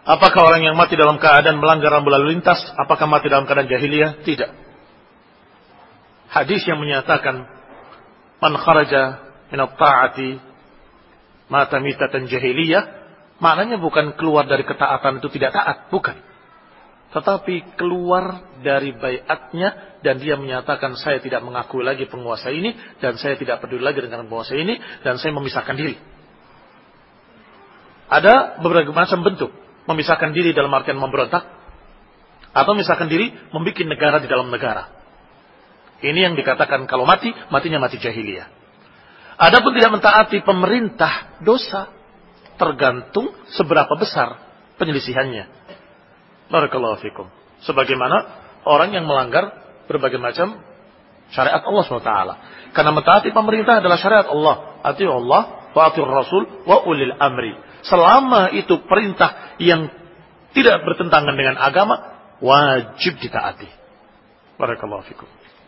Apakah orang yang mati dalam keadaan melanggar rambu lalu lintas, apakah mati dalam keadaan jahiliyah? Tidak. Hadis yang menyatakan man kharaja min at-ta'ati mata mitatan jahiliyah, maknanya bukan keluar dari ketaatan itu tidak taat, bukan. Tetapi keluar dari baiatnya dan dia menyatakan saya tidak mengakui lagi penguasa ini dan saya tidak peduli lagi dengan penguasa ini dan saya memisahkan diri. Ada beberapa macam bentuk memisahkan diri dalam artian memberontak atau memisahkan diri membuat negara di dalam negara. Ini yang dikatakan kalau mati, matinya mati jahiliyah. Adapun tidak mentaati pemerintah, dosa, tergantung seberapa besar penyelisihannya. Barakallahu fikum. Sebagaimana orang yang melanggar berbagai macam syariat Allah SWT. Karena mentaati pemerintah adalah syariat Allah. Ati Allah, wa ati Rasul, wa ulil amri. Selama itu perintah yang tidak bertentangan dengan agama, wajib ditaati. Barakallahu fikum.